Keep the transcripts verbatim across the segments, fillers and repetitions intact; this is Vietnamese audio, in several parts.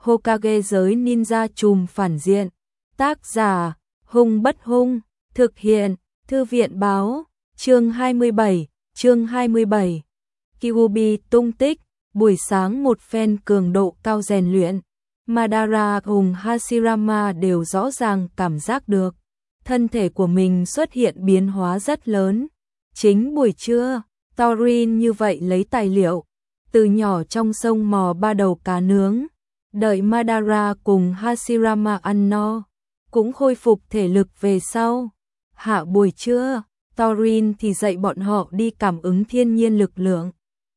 Hokage giới ninja trùm phản diện. Tác giả, Hung Bất Hung, thực hiện, Thư viện báo, chương hai mươi bảy, chương hai mươi bảy. Kyuubi tung tích, buổi sáng một phen cường độ cao rèn luyện, Madara cùng Hashirama đều rõ ràng cảm giác được, thân thể của mình xuất hiện biến hóa rất lớn. Chính buổi trưa, Thorin như vậy lấy tài liệu, từ nhỏ trong sông mò ba đầu cá nướng, đợi Madara cùng Hashirama ăn no, cũng khôi phục thể lực về sau. Hạ buổi trưa, Thorin thì dạy bọn họ đi cảm ứng thiên nhiên lực lượng.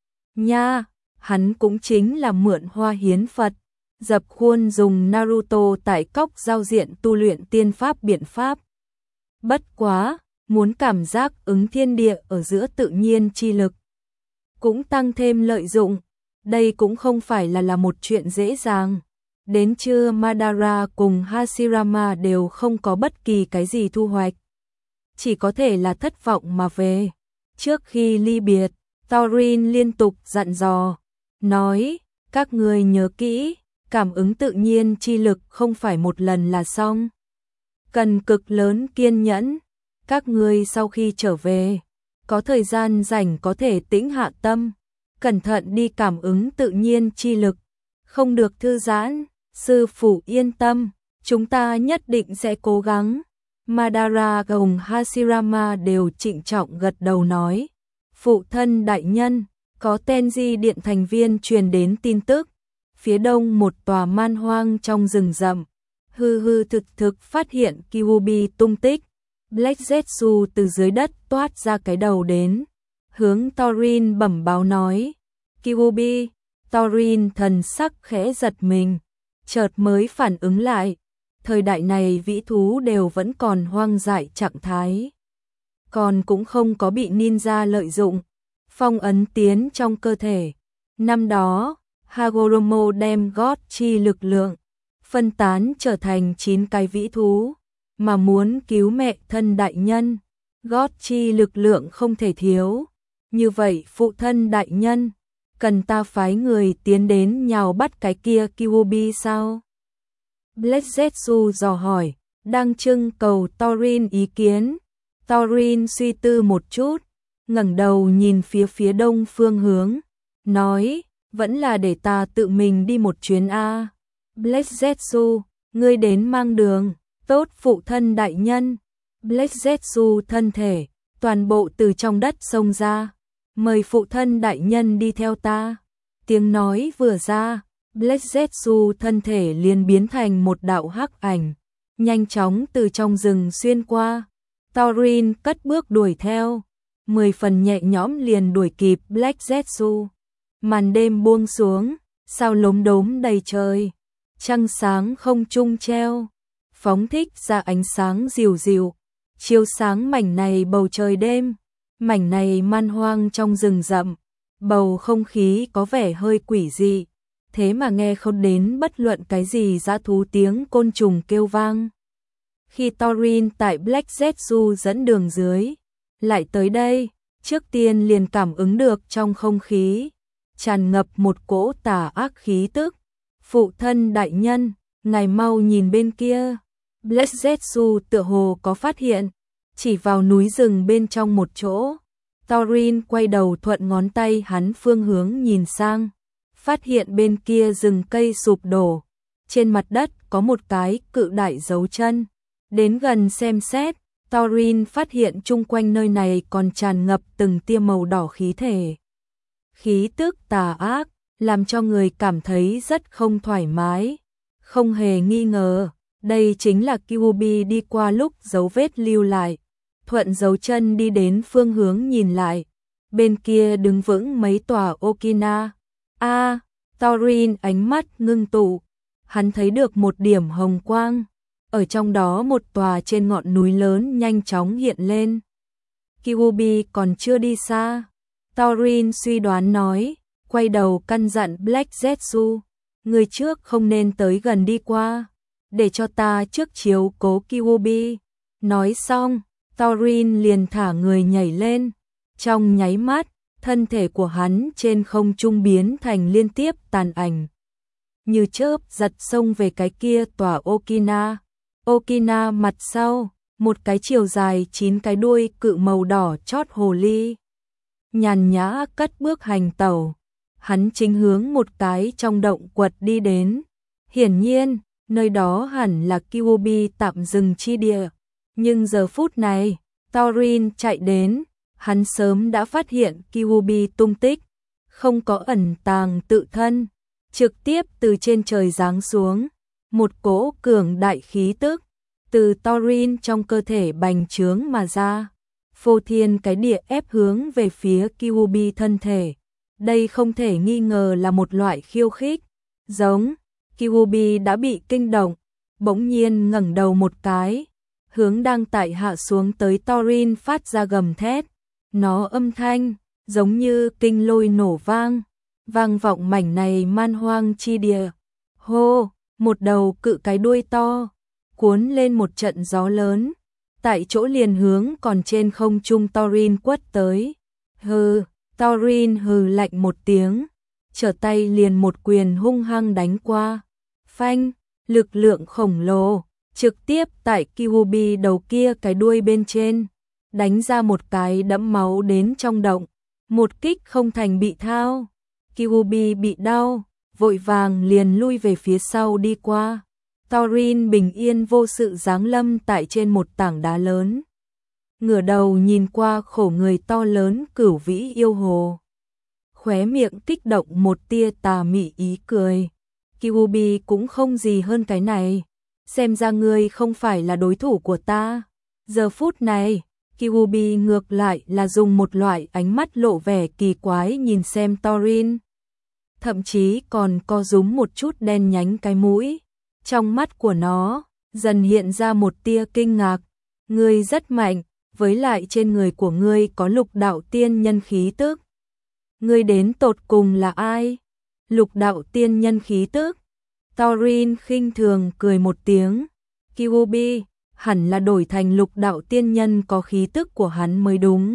Nha, hắn cũng chính là mượn hoa hiến Phật, dập khuôn dùng Naruto tại cốc giao diện tu luyện tiên pháp biện pháp. Bất quá, muốn cảm giác ứng thiên địa ở giữa tự nhiên chi lực, cũng tăng thêm lợi dụng, đây cũng không phải là là một chuyện dễ dàng. Đến trưa Madara cùng Hashirama đều không có bất kỳ cái gì thu hoạch, chỉ có thể là thất vọng mà về. Trước khi ly biệt, Thorin liên tục dặn dò, nói, các người nhớ kỹ, cảm ứng tự nhiên chi lực không phải một lần là xong. Cần cực lớn kiên nhẫn, các người sau khi trở về, có thời gian rảnh có thể tĩnh hạ tâm, cẩn thận đi cảm ứng tự nhiên chi lực, không được thư giãn. Sư phụ yên tâm, chúng ta nhất định sẽ cố gắng. Madara cùng Hashirama đều trịnh trọng gật đầu nói, phụ thân đại nhân, có Tenji điện thành viên truyền đến tin tức, phía đông một tòa man hoang trong rừng rậm, hư hư thực thực phát hiện Kyuubi tung tích. Black Zetsu từ dưới đất toát ra cái đầu đến, hướng Thorin bẩm báo nói, Kyuubi. Thorin thần sắc khẽ giật mình, chợt mới phản ứng lại, thời đại này vĩ thú đều vẫn còn hoang dại trạng thái, còn cũng không có bị ninja lợi dụng, phong ấn tiến trong cơ thể. Năm đó, Hagoromo đem gót chi lực lượng, phân tán trở thành chín cái vĩ thú, mà muốn cứu mẹ thân đại nhân, gót chi lực lượng không thể thiếu. Như vậy phụ thân đại nhân, cần ta phái người tiến đến nhào bắt cái kia Kyuubi sao? Black Zetsu dò hỏi, đang trưng cầu Thorin ý kiến. Thorin suy tư một chút, ngẩng đầu nhìn phía phía đông phương hướng, nói, vẫn là để ta tự mình đi một chuyến a. Black Zetsu, ngươi đến mang đường. Tốt phụ thân đại nhân. Black Zetsu thân thể, toàn bộ từ trong đất xông ra. Mời phụ thân đại nhân đi theo ta. Tiếng nói vừa ra, Black Zetsu thân thể liền biến thành một đạo hắc ảnh, nhanh chóng từ trong rừng xuyên qua. Thorin cất bước đuổi theo, mười phần nhẹ nhõm liền đuổi kịp Black Zetsu. Màn đêm buông xuống, sao lốm đốm đầy trời, trăng sáng không trung treo, phóng thích ra ánh sáng dịu dịu, chiếu sáng mảnh này bầu trời đêm. Mảnh này man hoang trong rừng rậm, bầu không khí có vẻ hơi quỷ dị, thế mà nghe không đến bất luận cái gì dã thú tiếng côn trùng kêu vang. Khi Thorin tại Black Zetsu dẫn đường dưới, lại tới đây, trước tiên liền cảm ứng được trong không khí, tràn ngập một cỗ tà ác khí tức. Phụ thân đại nhân, ngài mau nhìn bên kia. Black Zetsu tựa hồ có phát hiện, chỉ vào núi rừng bên trong một chỗ. Thorin quay đầu thuận ngón tay hắn phương hướng nhìn sang, phát hiện bên kia rừng cây sụp đổ, trên mặt đất có một cái cự đại dấu chân. Đến gần xem xét, Thorin phát hiện chung quanh nơi này còn tràn ngập từng tia màu đỏ khí thể. Khí tức tà ác, làm cho người cảm thấy rất không thoải mái. Không hề nghi ngờ, đây chính là Kyuubi đi qua lúc dấu vết lưu lại. Thuận dấu chân đi đến phương hướng nhìn lại, bên kia đứng vững mấy tòa Okina. A, à, Thorin ánh mắt ngưng tụ, hắn thấy được một điểm hồng quang, ở trong đó một tòa trên ngọn núi lớn nhanh chóng hiện lên. Kyuubi còn chưa đi xa, Thorin suy đoán nói, quay đầu căn dặn Black Zetsu, người trước không nên tới gần đi qua, để cho ta trước chiếu cố Kyuubi. Nói xong, Thorin liền thả người nhảy lên, trong nháy mắt, thân thể của hắn trên không trung biến thành liên tiếp tàn ảnh. như chớp giật xông về cái kia tòa Okina. Okina mặt sau, một cái chiều dài chín cái đuôi cự màu đỏ chót hồ ly. Nhàn nhã cất bước hành tẩu, hắn chính hướng một cái trong động quật đi đến. Hiển nhiên, nơi đó hẳn là Kyuubi tạm dừng chi địa. Nhưng giờ phút này, Thorin chạy đến, hắn sớm đã phát hiện Kyuubi tung tích, không có ẩn tàng tự thân, trực tiếp từ trên trời giáng xuống, một cỗ cường đại khí tức từ Thorin trong cơ thể bành trướng mà ra, phô thiên cái địa ép hướng về phía Kyuubi thân thể. Đây không thể nghi ngờ là một loại khiêu khích, giống Kyuubi đã bị kinh động, bỗng nhiên ngẩng đầu một cái, hướng đang tại hạ xuống tới Thorin phát ra gầm thét. Nó âm thanh giống như kinh lôi nổ vang, vang vọng mảnh này man hoang chi địa. Hô, một đầu cự cái đuôi to, cuốn lên một trận gió lớn, tại chỗ liền hướng còn trên không trung Thorin quất tới. Hừ, Thorin hừ lạnh một tiếng, trở tay liền một quyền hung hăng đánh qua. Phanh, lực lượng khổng lồ, trực tiếp tại Kyuubi đầu kia cái đuôi bên trên, đánh ra một cái đẫm máu đến trong động, một kích không thành bị thao. Kyuubi bị đau, vội vàng liền lui về phía sau đi qua. Thorin bình yên vô sự giáng lâm tại trên một tảng đá lớn, ngửa đầu nhìn qua khổ người to lớn cửu vĩ yêu hồ, khóe miệng kích động một tia tà mị ý cười. Kyuubi cũng không gì hơn cái này, xem ra ngươi không phải là đối thủ của ta. Giờ phút này, Kyuubi ngược lại là dùng một loại ánh mắt lộ vẻ kỳ quái nhìn xem Thorin, thậm chí còn co rúm một chút đen nhánh cái mũi. Trong mắt của nó dần hiện ra một tia kinh ngạc. Ngươi rất mạnh, với lại trên người của ngươi có lục đạo tiên nhân khí tức. Ngươi đến tột cùng là ai? Lục đạo tiên nhân khí tức? Thorin khinh thường cười một tiếng. Kyuubi hẳn là đổi thành lục đạo tiên nhân có khí tức của hắn mới đúng.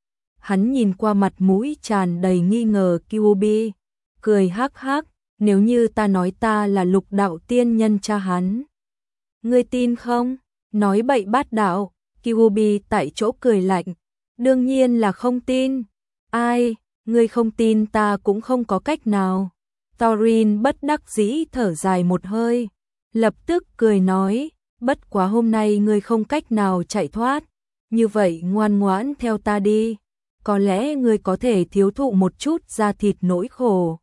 Hắn nhìn qua mặt mũi tràn đầy nghi ngờ Kyuubi, cười hắc hắc. Nếu như ta nói ta là lục đạo tiên nhân cha hắn, ngươi tin không? Nói bậy bát đạo. Kyuubi tại chỗ cười lạnh. Đương nhiên là không tin. Ai, ngươi không tin ta cũng không có cách nào. Thorin bất đắc dĩ thở dài một hơi, lập tức cười nói, bất quá hôm nay ngươi không cách nào chạy thoát, như vậy ngoan ngoãn theo ta đi, có lẽ ngươi có thể thiếu thụ một chút da thịt nỗi khổ.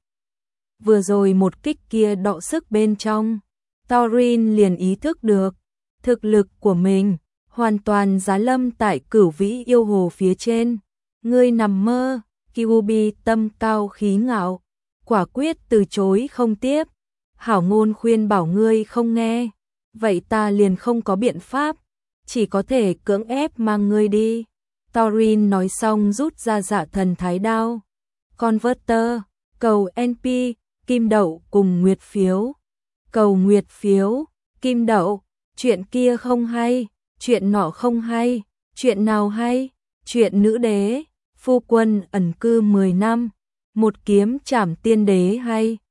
Vừa rồi một kích kia đọ sức bên trong, Thorin liền ý thức được, thực lực của mình hoàn toàn giá lâm tại cửu vĩ yêu hồ phía trên. Ngươi nằm mơ. Kyuubi tâm cao khí ngạo, quả quyết từ chối không tiếp. Hảo ngôn khuyên bảo ngươi không nghe, vậy ta liền không có biện pháp, chỉ có thể cưỡng ép mang ngươi đi. Thorin nói xong rút ra dạ thần thái đao. Converter, cầu en pê, kim đậu cùng nguyệt phiếu. Cầu nguyệt phiếu, kim đậu, chuyện kia không hay, chuyện nọ không hay, chuyện nào hay, chuyện nữ đế, phu quân ẩn cư mười năm, một kiếm trảm tiên đế hay.